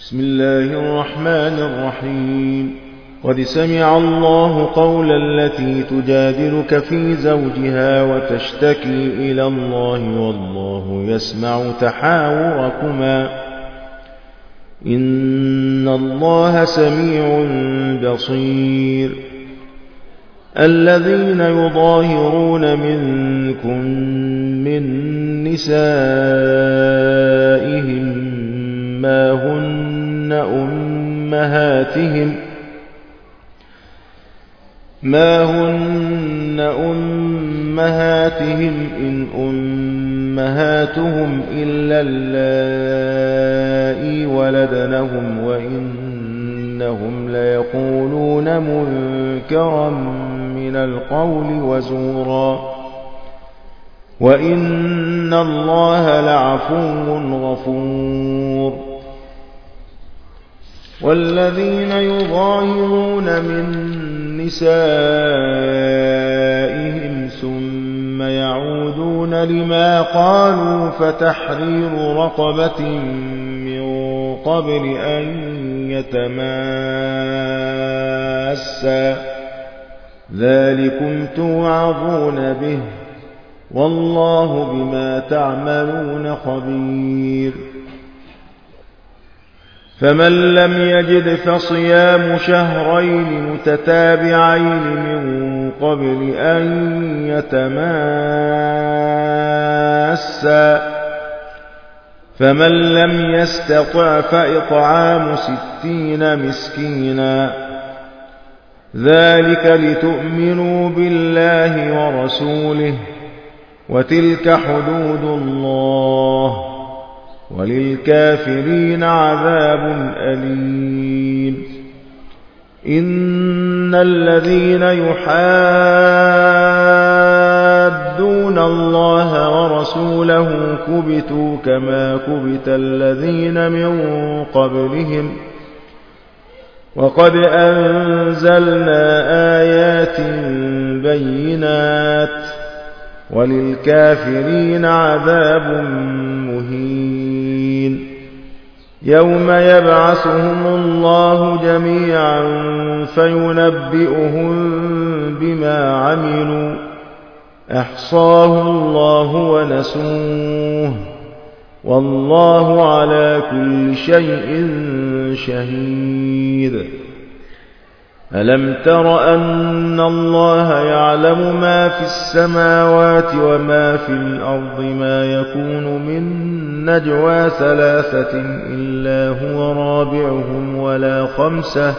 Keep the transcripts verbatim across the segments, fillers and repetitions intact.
بسم الله الرحمن الرحيم. قد سمع الله قول التي تجادلك في زوجها وتشتكي إلى الله والله يسمع تحاوركما إن الله سميع بصير. الذين يظاهرون منكم من نسائهم ما هن أمهاتهم ما هن أمهاتهم إن أمهاتهم إلا اللائي ولدنهم وإنهم ليقولون منكرا من القول وزورا وإن الله لعفو غفور. والذين يظاهرون من نسائهم ثم يعودون لما قالوا فتحرير رقبة من قبل أن يتماسا ذلكم توعظون به والله بما تعملون خبير. فمن لم يجد فصيام شهرين متتابعين من قبل أن يتماسا فمن لم يستطع فإطعام ستين مسكينا ذلك لتؤمنوا بالله ورسوله وتلك حدود الله وللكافرين عذاب أليم. إن الذين يحادون الله ورسوله كبتوا كما كبت الذين من قبلهم وقد أنزلنا آيات بينات وللكافرين عذاب مهين. يوم يبعثهم الله جميعا فينبئهم بما عملوا أحصاه الله ونسوه والله على كل شيء شهيد. ألم تر أن الله يعلم ما في السماوات وما في الأرض ما يكون من نجوى ثلاثة إلا هو رابعهم ولا خمسة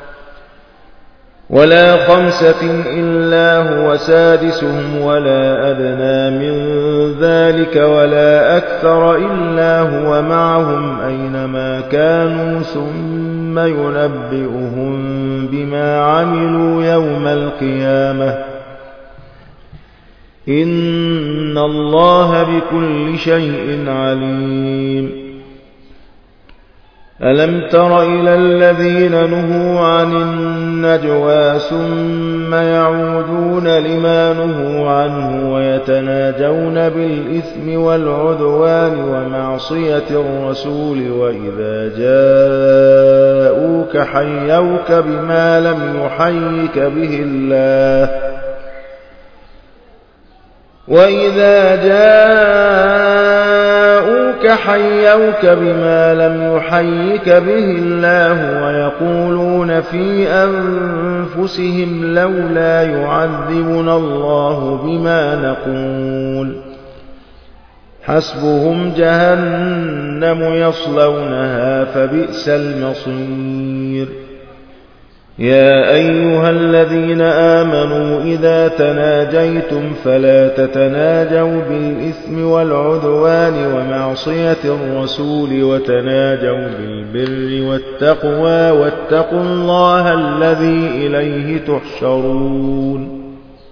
ولا خمسة إلا هو سادسهم ولا أدنى من ذلك ولا أكثر إلا هو معهم أينما كانوا ثم ينبئهم بما عملوا يوم القيامة إن الله بكل شيء عليم. ألم تر إلى الذين نهوا عن النجوى ثم يعودون لما نهوا عنه ويتناجون بالإثم والعدوان ومعصية الرسول وإذا جاءوك حيوك بما لم يحيك به الله وإذا جاءوك حيوك بما لم يحيك به الله ويقولون في أنفسهم لولا يعذبنا الله بما نقول حسبهم جهنم يصلونها فبئس المصير. يا أيها الذين آمنوا إذا تناجيتم فلا تتناجوا بالإثم والعدوان ومعصية الرسول وتناجوا بالبر والتقوى واتقوا الله الذي إليه تحشرون.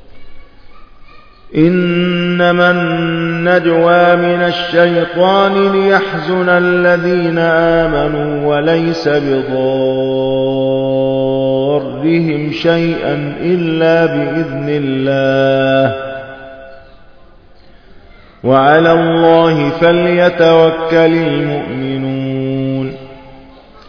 إنما النجوى من الشيطان ليحزن الذين آمنوا وليس بضارهم شيئا إلا بإذن الله وعلى الله فليتوكل المؤمنون.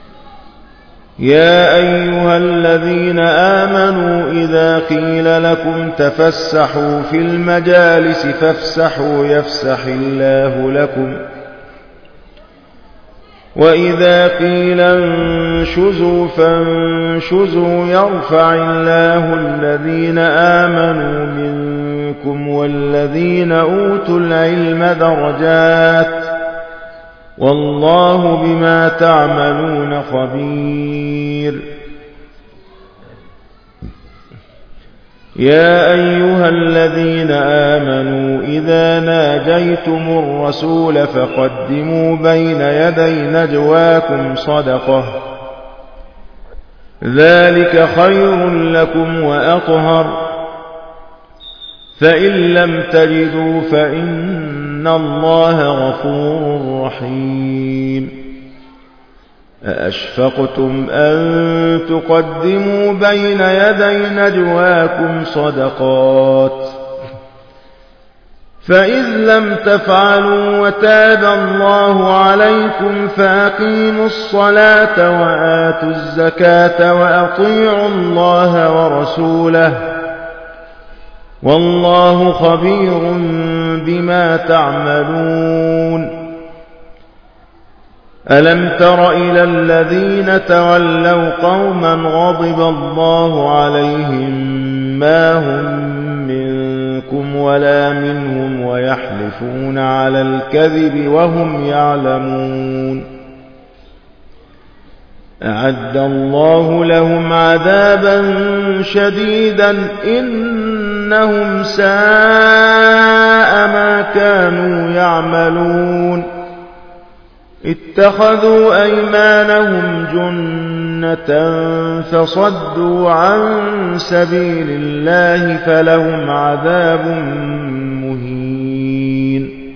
يا أيها الذين آمنوا إذا قيل لكم تفسحوا في المجالس فافسحوا يفسح الله لكم وإذا قيل انشزوا فانشزوا يرفع الله الذين آمنوا منكم والذين أوتوا العلم درجات والله بما تعملون خبير يا أيها الذين آمنوا إذا ناجيتم الرسول فقدموا بين يدي نجواكم صدقة ذلك خير لكم وأطهر فإن لم تجدوا فإن الله غفور رحيم أأشفقتم أن تقدموا بين يدي نجواكم صدقات فإذ لم تفعلوا وتاب الله عليكم فأقيموا الصلاة وآتوا الزكاة وأطيعوا الله ورسوله والله خبير بما تعملون ألم تر إلى الذين تولوا قوما غضب الله عليهم ما هم منكم ولا منهم ويحلفون على الكذب وهم يعلمون أعد الله لهم عذابا شديدا إنهم ساء ما كانوا يعملون اتخذوا أيمانهم جنة فصدوا عن سبيل الله فلهم عذاب مهين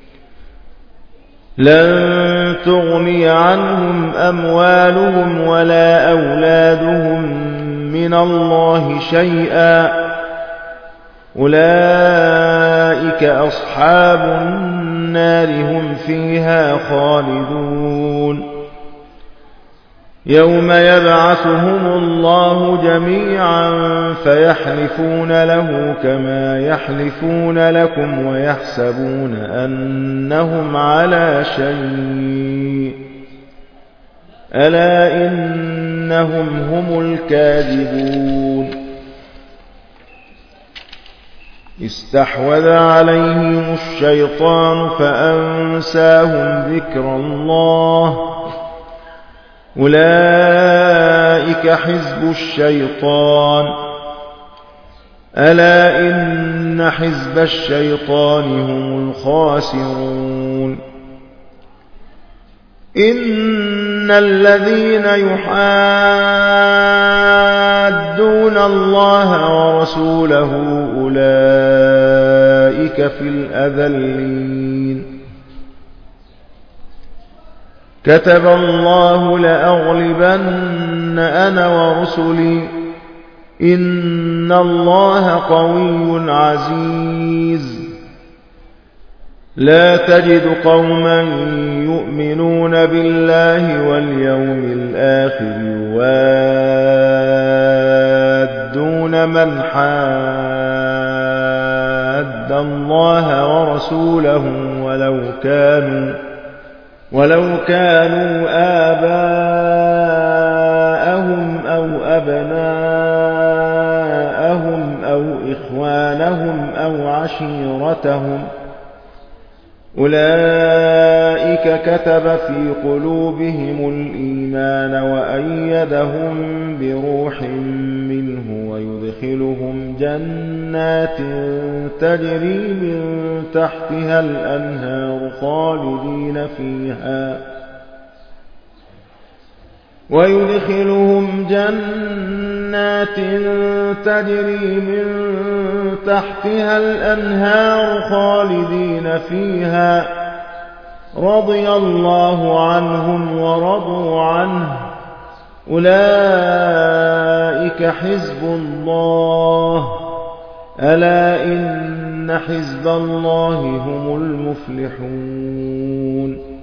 لن تغني عنهم أموالهم ولا أولادهم من الله شيئا أولئك أصحاب النار هم فيها خالدون يوم يبعثهم الله جميعا فيحلفون له كما يحلفون لكم ويحسبون أنهم على شيء ألا إنهم هم الكاذبون استحوذ عليهم الشيطان فأنساهم ذكر الله أولئك حزب الشيطان ألا إن حزب الشيطان هم الخاسرون إن الذين يحادون الله ورسوله أولئك في الأذلين كتب الله لأغلبن أنا ورسلي إن الله قوي عزيز لا تجد قوما يؤمنون بالله واليوم الآخر يوادون من حاد الله ورسوله ولو كانوا ولو كانوا آباءهم أو أبناءهم أو إخوانهم أو عشيرتهم أولئك كتب في قلوبهم الإيمان وأيدهم بروح منه ويدخلهم جنات تجري من تحتها الأنهار خالدين فيها ويدخلهم جنات تجري من تحتها الأنهار خالدين فيها رضي الله عنهم ورضوا عنه أولئك حزب الله ألا إن حزب الله هم المفلحون